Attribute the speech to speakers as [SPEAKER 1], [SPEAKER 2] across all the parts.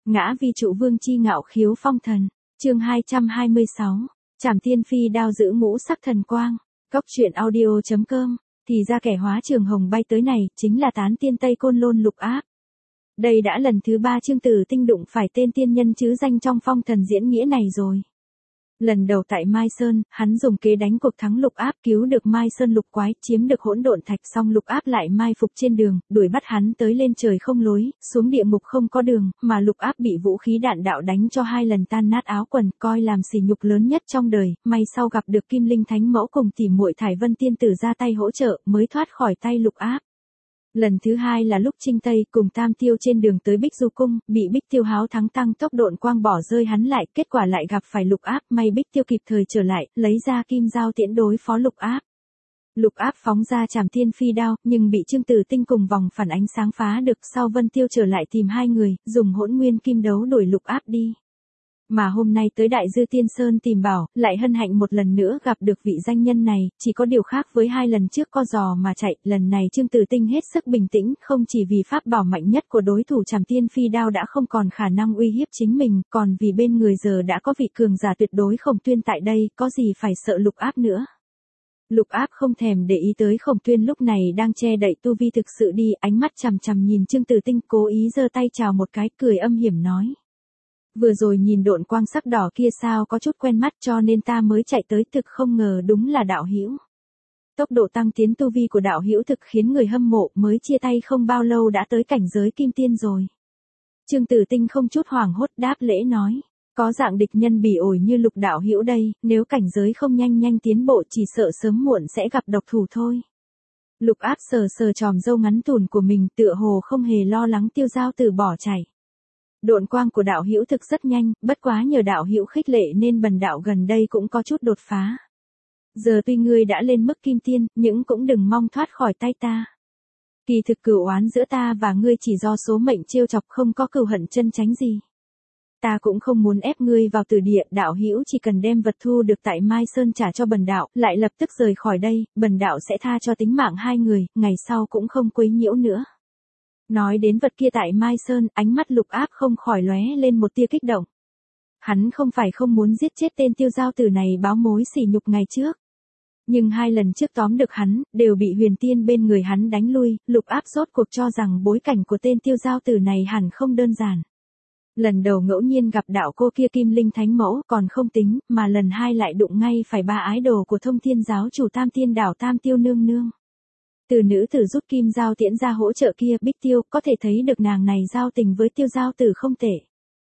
[SPEAKER 1] Ngã vi trụ vương chi ngạo khiếu phong thần. Chương 226. Trảm tiên phi đao giữ ngũ sắc thần quang. Cốc truyện audio.com. Thì ra kẻ hóa trường hồng bay tới này chính là tán tiên Tây Côn Lôn Lục Áp. Đây đã lần thứ 3 Chương Tử Tinh đụng phải tên tiên nhân chứ danh trong phong thần diễn nghĩa này rồi. Lần đầu tại Mai Sơn, hắn dùng kế đánh cuộc thắng Lục Áp, cứu được Mai Sơn lục quái, chiếm được hỗn độn thạch, xong Lục Áp lại mai phục trên đường, đuổi bắt hắn tới lên trời không lối, xuống địa ngục không có đường, mà Lục Áp bị vũ khí đạn đạo đánh cho 2 lần tan nát áo quần, coi làm sỉ nhục lớn nhất trong đời, may sau gặp được Kim Linh Thánh Mẫu cùng tỉ muội Thải Vân tiên tử ra tay hỗ trợ, mới thoát khỏi tay Lục Áp. Lần thứ 2 là lúc Trinh Tây cùng Tam Tiêu trên đường tới Bích Du Cung, bị Bích Tiêu háo thắng tăng tốc độn quang bỏ rơi hắn lại, kết quả lại gặp phải Lục Áp, may Bích Tiêu kịp thời trở lại, lấy ra kim dao tiễn đối phó Lục Áp. Lục Áp phóng ra Trảm Tiên Phi đao, nhưng bị Chương Tử Tinh cùng vòng phản ánh sáng phá được, sau Vân Tiêu trở lại tìm hai người, dùng Hỗn Nguyên Kim Đấu đuổi Lục Áp đi. Mà hôm nay tới Đại Dư Tiên Sơn tìm bảo, lại hân hạnh một lần nữa gặp được vị danh nhân này, chỉ có điều khác với 2 lần trước co giò mà chạy, lần này Chương Tử Tinh hết sức bình tĩnh, không chỉ vì pháp bảo mạnh nhất của đối thủ Trảm Tiên Phi đao đã không còn khả năng uy hiếp chính mình, còn vì bên người giờ đã có vị cường giả tuyệt đối Khổng Tuyên tại đây, có gì phải sợ Lục Áp nữa. Lục Áp không thèm để ý tới Khổng Tuyên lúc này đang che đậy tu vi thực sự đi, ánh mắt chằm chằm nhìn Chương Tử Tinh, cố ý giơ tay chào một cái, cười âm hiểm nói. Vừa rồi nhìn độn quang sắc đỏ kia sao có chút quen mắt, cho nên ta mới chạy tới, thực không ngờ đúng là đạo hữu. Tốc độ tăng tiến tu vi của đạo hữu thực khiến người hâm mộ, mới chia tay không bao lâu đã tới cảnh giới kim tiên rồi. Chương Tử Tinh không chút hoảng hốt đáp lễ nói, có dạng địch nhân bỉ ổi như Lục đạo hữu đây, nếu cảnh giới không nhanh tiến bộ chỉ sợ sớm muộn sẽ gặp độc thủ thôi. Lục Áp sờ sờ tròm râu ngắn tùn của mình, tựa hồ không hề lo lắng Tiêu Giao Tử bỏ chạy. Độn quang của đạo hữu thực rất nhanh, bất quá nhờ đạo hữu khích lệ nên bần đạo gần đây cũng có chút đột phá. Giờ tuy ngươi đã lên mức kim tiên, nhưng cũng đừng mong thoát khỏi tay ta. Kỳ thực cửu oán giữa ta và ngươi chỉ do số mệnh trêu chọc, không có cừu hận chân chánh gì. Ta cũng không muốn ép ngươi vào tử địa, đạo hữu chỉ cần đem vật thu được tại Mai Sơn trả cho bần đạo, lại lập tức rời khỏi đây, bần đạo sẽ tha cho tính mạng hai người, ngày sau cũng không quấy nhiễu nữa. Nói đến vật kia tại Mai Sơn, ánh mắt Lục Áp không khỏi lóe lên một tia kích động. Hắn không phải không muốn giết chết tên Tiêu Giao Tử này báo mối sỉ nhục ngày trước. Nhưng 2 lần trước tóm được hắn, đều bị huyền tiên bên người hắn đánh lui, Lục Áp rốt cuộc cho rằng bối cảnh của tên Tiêu Giao Tử này hẳn không đơn giản. Lần đầu ngẫu nhiên gặp đạo cô kia Kim Linh Thánh Mẫu còn không tính, mà lần 2 lại đụng ngay phải 3 ái đồ của Thông Thiên giáo chủ Tam Tiên đảo Tam Tiêu nương nương. Từ nữ tử rút kim giao tiễn ra hỗ trợ kia, Bích Tiêu, có thể thấy được nàng này giao tình với Tiêu Giao Tử không tệ.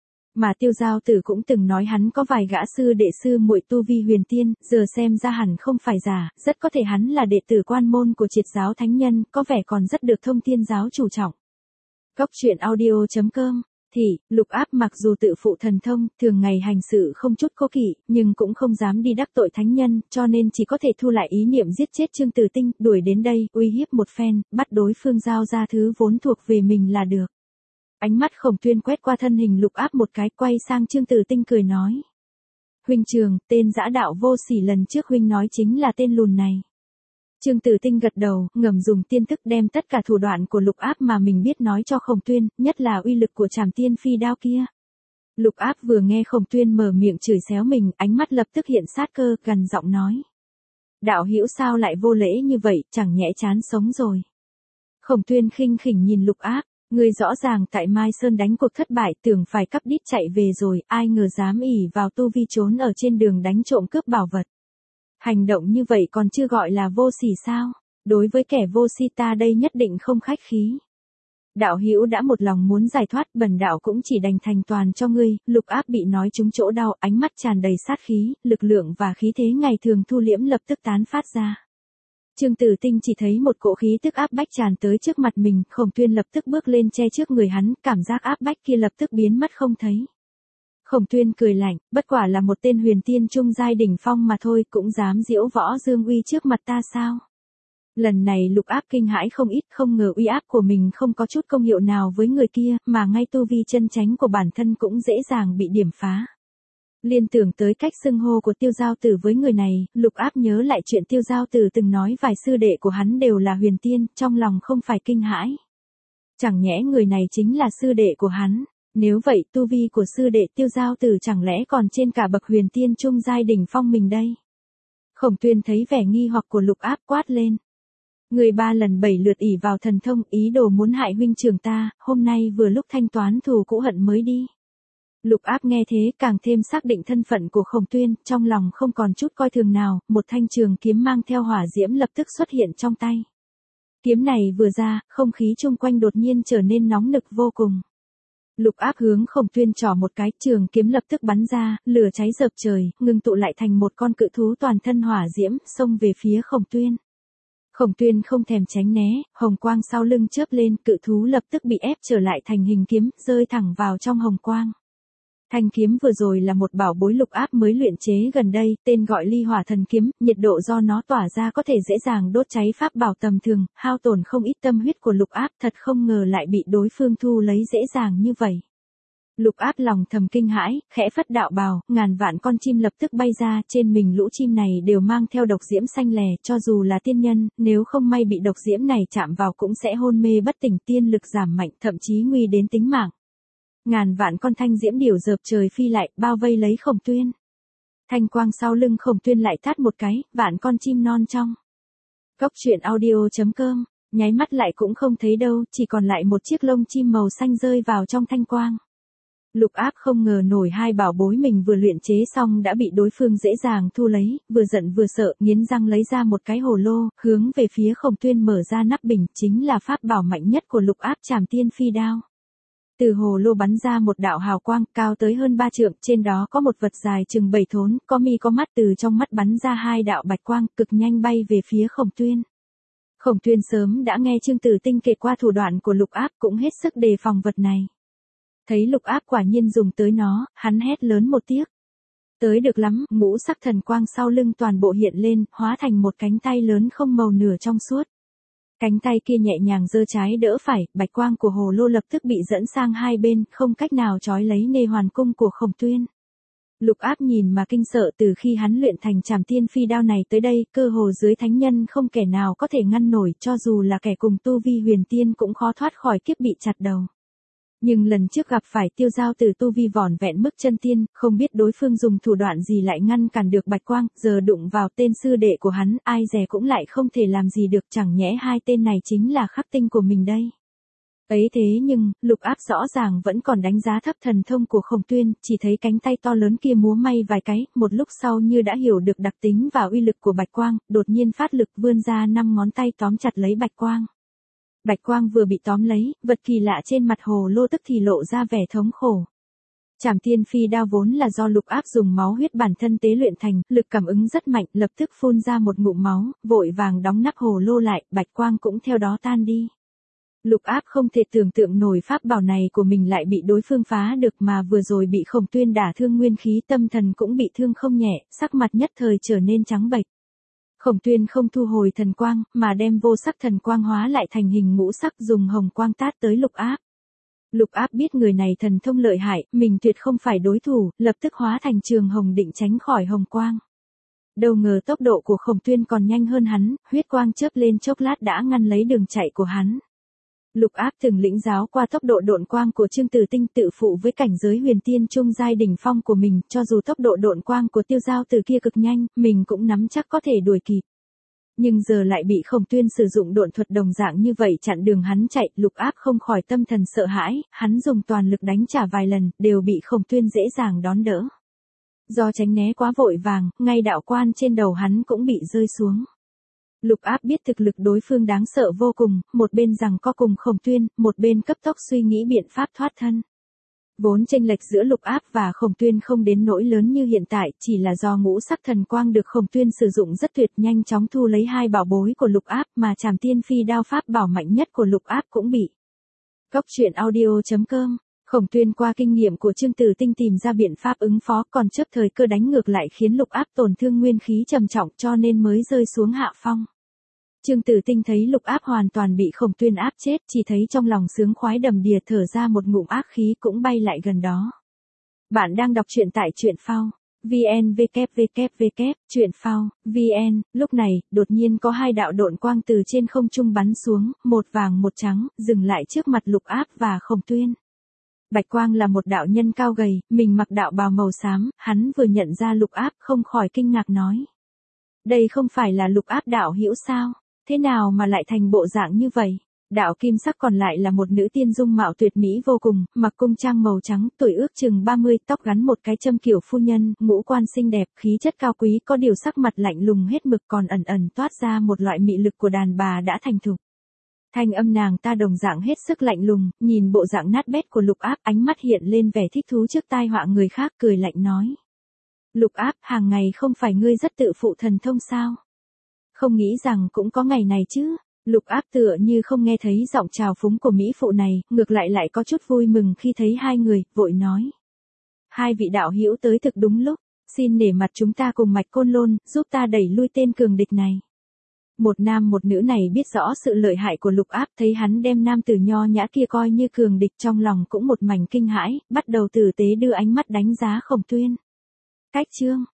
[SPEAKER 1] Mà Tiêu Giao Tử cũng từng nói hắn có vài gã sư đệ sư muội tu vi huyền tiên, giờ xem ra hẳn không phải giả, rất có thể hắn là đệ tử quan môn của Triệt giáo thánh nhân, có vẻ còn rất được Thông Thiên giáo chủ trọng. Cốc truyện audio.com. Lục Áp mặc dù tự phụ thần thông, thường ngày hành sự không chút cố kỵ, nhưng cũng không dám đi đắc tội thánh nhân, cho nên chỉ có thể thu lại ý niệm giết chết Chương Tử Tinh, đuổi đến đây, uy hiếp một phen, bắt đối phương giao ra thứ vốn thuộc về mình là được. Ánh mắt Khổng Tuyên quét qua thân hình Lục Áp một cái, quay sang Chương Tử Tinh cười nói. Huynh trường, tên dã đạo vô sỉ lần trước huynh nói chính là tên lùn này. Chương Tử Tinh gật đầu, ngầm dùng tiên thức đem tất cả thủ đoạn của Lục Áp mà mình biết nói cho Khổng Tuyên, nhất là uy lực của Trảm Tiên Phi đao kia. Lục Áp vừa nghe Khổng Tuyên mở miệng chửi xéo mình, ánh mắt lập tức hiện sát cơ, gần giọng nói. Đạo hữu sao lại vô lễ như vậy, chẳng nhẽ chán sống rồi. Khổng Tuyên khinh khỉnh nhìn Lục Áp, ngươi rõ ràng tại Mai Sơn đánh cuộc thất bại, tưởng phải cắp đít chạy về rồi, ai ngờ dám ỷ vào tu vi trốn ở trên đường đánh trộm cướp bảo vật. Hành động như vậy còn chưa gọi là vô sỉ sao? Đối với kẻ vô si ta đây nhất định không khách khí. Đạo hữu đã một lòng muốn giải thoát, bần đạo cũng chỉ đành thành toàn cho ngươi. Lục Áp bị nói trúng chỗ đau, ánh mắt tràn đầy sát khí, lực lượng và khí thế ngày thường thu liễm lập tức tán phát ra. Chương Tử Tinh chỉ thấy một cỗ khí tức áp bách tràn tới trước mặt mình, Khổng Tuyên lập tức bước lên che trước người hắn, cảm giác áp bách kia lập tức biến mất không thấy. Khổng Tuyên cười lạnh, bất quả là một tên huyền tiên trung giai đỉnh phong mà thôi, cũng dám diễu võ dương uy trước mặt ta sao? Lần này Lục Áp kinh hãi không ít, không ngờ uy áp của mình không có chút công hiệu nào với người kia, mà ngay tu vi chân chánh của bản thân cũng dễ dàng bị điểm phá. Liên tưởng tới cách xưng hô của Tiêu Giao Tử với người này, Lục Áp nhớ lại chuyện Tiêu Giao Tử từng nói vài sư đệ của hắn đều là huyền tiên, trong lòng không phải kinh hãi. Chẳng nhẽ người này chính là sư đệ của hắn. Nếu vậy tu vi của sư đệ Tiêu Giao Tử chẳng lẽ còn trên cả bậc huyền tiên trung giai đỉnh phong mình đây? Khổng Tuyên thấy vẻ nghi hoặc của Lục Áp quát lên. Người 3 lần 7 lượt ỷ vào thần thông, ý đồ muốn hại huynh trưởng ta, hôm nay vừa lúc thanh toán thù cũ hận mới đi. Lục Áp nghe thế càng thêm xác định thân phận của Khổng Tuyên, trong lòng không còn chút coi thường nào, một thanh trường kiếm mang theo hỏa diễm lập tức xuất hiện trong tay. Kiếm này vừa ra, không khí chung quanh đột nhiên trở nên nóng nực vô cùng. Lục Áp hướng Khổng Tuyên trỏ một cái, trường kiếm lập tức bắn ra, lửa cháy rợp trời, ngưng tụ lại thành một con cự thú toàn thân hỏa diễm, xông về phía Khổng Tuyên. Khổng Tuyên không thèm tránh né, hồng quang sau lưng chớp lên, cự thú lập tức bị ép trở lại thành hình kiếm, rơi thẳng vào trong hồng quang. Thanh kiếm vừa rồi là một bảo bối Lục Áp mới luyện chế gần đây, tên gọi Ly Hỏa Thần Kiếm, nhiệt độ do nó tỏa ra có thể dễ dàng đốt cháy pháp bảo tầm thường, hao tổn không ít tâm huyết của Lục Áp, thật không ngờ lại bị đối phương thu lấy dễ dàng như vậy. Lục Áp lòng thầm kinh hãi, khẽ phất đạo bào, ngàn vạn con chim lập tức bay ra, trên mình lũ chim này đều mang theo độc diễm xanh lè, cho dù là tiên nhân, nếu không may bị độc diễm này chạm vào cũng sẽ hôn mê bất tỉnh, tiên lực giảm mạnh, thậm chí nguy đến tính mạng. Ngàn vạn con thanh diễm điểu dợp trời phi lại, bao vây lấy Khổng Tuyên. Thanh quang sau lưng Khổng Tuyên lại thắt một cái, vạn con chim non trong. Cốc truyện audio.com, nháy mắt lại cũng không thấy đâu, chỉ còn lại một chiếc lông chim màu xanh rơi vào trong thanh quang. Lục Áp không ngờ nổi hai bảo bối mình vừa luyện chế xong đã bị đối phương dễ dàng thu lấy, vừa giận vừa sợ, nghiến răng lấy ra một cái hồ lô, hướng về phía Khổng Tuyên mở ra nắp bình, chính là pháp bảo mạnh nhất của Lục Áp, Trảm Tiên Phi Đao. Từ hồ lô bắn ra một đạo hào quang cao tới hơn 3 trượng, trên đó có một vật dài chừng 7 thốn, có mi có mắt, từ trong mắt bắn ra hai đạo bạch quang, cực nhanh bay về phía Khổng Tuyên. Khổng Tuyên sớm đã nghe Chương Tử Tinh kể qua thủ đoạn của Lục Áp, cũng hết sức đề phòng vật này. Thấy Lục Áp quả nhiên dùng tới nó, hắn hét lớn một tiếng. Tới được lắm, ngũ sắc thần quang sau lưng toàn bộ hiện lên, hóa thành một cánh tay lớn không màu nửa trong suốt. Cánh tay kia nhẹ nhàng giơ trái đỡ phải, bạch quang của hồ lô lập tức bị dẫn sang hai bên, không cách nào trói lấy nê hoàn cung của Khổng Tuyên. Lục Áp nhìn mà kinh sợ, từ khi hắn luyện thành Trảm Tiên Phi Đao này tới đây, cơ hồ dưới thánh nhân không kẻ nào có thể ngăn nổi, cho dù là kẻ cùng tu vi huyền tiên cũng khó thoát khỏi kiếp bị chặt đầu. Nhưng lần trước gặp phải Tiêu Giao Tử tu vi vỏn vẹn mức chân tiên, không biết đối phương dùng thủ đoạn gì lại ngăn cản được bạch quang, giờ đụng vào tên sư đệ của hắn, ai dè cũng lại không thể làm gì được, chẳng nhẽ hai tên này chính là khắc tinh của mình đây. Ấy thế nhưng, Lục Áp rõ ràng vẫn còn đánh giá thấp thần thông của Khổng Tuyên, chỉ thấy cánh tay to lớn kia múa may vài cái, một lúc sau như đã hiểu được đặc tính và uy lực của bạch quang, đột nhiên phát lực vươn ra 5 ngón tay tóm chặt lấy bạch quang. Bạch quang vừa bị tóm lấy, vật kỳ lạ trên mặt hồ lô tức thì lộ ra vẻ thống khổ. Trảm Tiên Phi Đao vốn là do Lục Áp dùng máu huyết bản thân tế luyện thành, lực cảm ứng rất mạnh, lập tức phun ra một ngụm máu, vội vàng đóng nắp hồ lô lại, bạch quang cũng theo đó tan đi. Lục Áp không thể tưởng tượng nổi pháp bảo này của mình lại bị đối phương phá được, mà vừa rồi bị Khổng Tuyên đả thương nguyên khí, tâm thần cũng bị thương không nhẹ, sắc mặt nhất thời trở nên trắng bệch. Khổng Tuyên không thu hồi thần quang, mà đem vô sắc thần quang hóa lại thành hình ngũ sắc, dùng hồng quang tát tới Lục Áp. Lục Áp biết người này thần thông lợi hại, mình tuyệt không phải đối thủ, lập tức hóa thành trường hồng định tránh khỏi hồng quang. Đâu ngờ tốc độ của Khổng Tuyên còn nhanh hơn hắn, huyết quang chớp lên chốc lát đã ngăn lấy đường chạy của hắn. Lục Áp từng lĩnh giáo qua tốc độ độn quang của Chương Tử Tinh, tự phụ với cảnh giới huyền tiên trung giai đỉnh phong của mình, cho dù tốc độ độn quang của Tiêu Giao Tử kia cực nhanh, mình cũng nắm chắc có thể đuổi kịp. Nhưng giờ lại bị Khổng Tuyên sử dụng độn thuật đồng dạng như vậy chặn đường hắn chạy, Lục Áp không khỏi tâm thần sợ hãi, hắn dùng toàn lực đánh trả vài lần, đều bị Khổng Tuyên dễ dàng đón đỡ. Do tránh né quá vội vàng, ngay đạo quan trên đầu hắn cũng bị rơi xuống. Lục Áp biết thực lực đối phương đáng sợ vô cùng, một bên giằng co cùng Khổng Tuyên, một bên cấp tốc suy nghĩ biện pháp thoát thân. Vốn chênh lệch giữa Lục Áp và Khổng Tuyên không đến nỗi lớn như hiện tại, chỉ là do ngũ sắc thần quang được Khổng Tuyên sử dụng rất tuyệt, nhanh chóng thu lấy hai bảo bối của Lục Áp, mà Trảm Tiên Phi Đao pháp bảo mạnh nhất của Lục Áp cũng bị. Cốc truyện audio.com, Khổng Tuyên qua kinh nghiệm của Chương Tử Tinh tìm ra biện pháp ứng phó, còn chớp thời cơ đánh ngược lại khiến Lục Áp tổn thương nguyên khí trầm trọng, cho nên mới rơi xuống hạ phong. Chương Tử Tinh thấy Lục Áp hoàn toàn bị Khổng Tuyên áp chết, chỉ thấy trong lòng sướng khoái đầm đìa, thở ra một ngụm ác khí cũng bay lại gần đó. Bạn đang đọc truyện tại truyện phao vn. Lúc này, đột nhiên có hai đạo độn quang từ trên không trung bắn xuống, một vàng một trắng, dừng lại trước mặt Lục Áp và Khổng Tuyên. Bạch Quang là một đạo nhân cao gầy, mình mặc đạo bào màu xám, hắn vừa nhận ra Lục Áp không khỏi kinh ngạc nói. Đây không phải là Lục Áp đạo hữu sao, thế nào mà lại thành bộ dạng như vậy? Đạo kim sắc còn lại là một nữ tiên dung mạo tuyệt mỹ vô cùng, mặc cung trang màu trắng, tuổi ước chừng 30, tóc gắn một cái châm kiểu phu nhân, ngũ quan xinh đẹp, khí chất cao quý, có điều sắc mặt lạnh lùng hết mực còn ẩn ẩn toát ra một loại mị lực của đàn bà đã thành thục. Thanh âm nàng ta đồng dạng hết sức lạnh lùng, nhìn bộ dạng nát bét của Lục Áp, ánh mắt hiện lên vẻ thích thú trước tai họa người khác, cười lạnh nói. Lục Áp, hàng ngày không phải ngươi rất tự phụ thần thông sao? Không nghĩ rằng cũng có ngày này chứ. Lục Áp tựa như không nghe thấy giọng trào phúng của mỹ phụ này, ngược lại có chút vui mừng khi thấy hai người, vội nói. Hai vị đạo hữu tới thực đúng lúc, xin nể mặt chúng ta cùng Mạch Côn Lôn, giúp ta đẩy lui tên cường địch này. Một nam một nữ này biết rõ sự lợi hại của Lục Áp, thấy hắn đem nam tử nho nhã kia coi như cường địch, trong lòng cũng một mảnh kinh hãi, bắt đầu tử tế đưa ánh mắt đánh giá Khổng Tuyên. Cách chương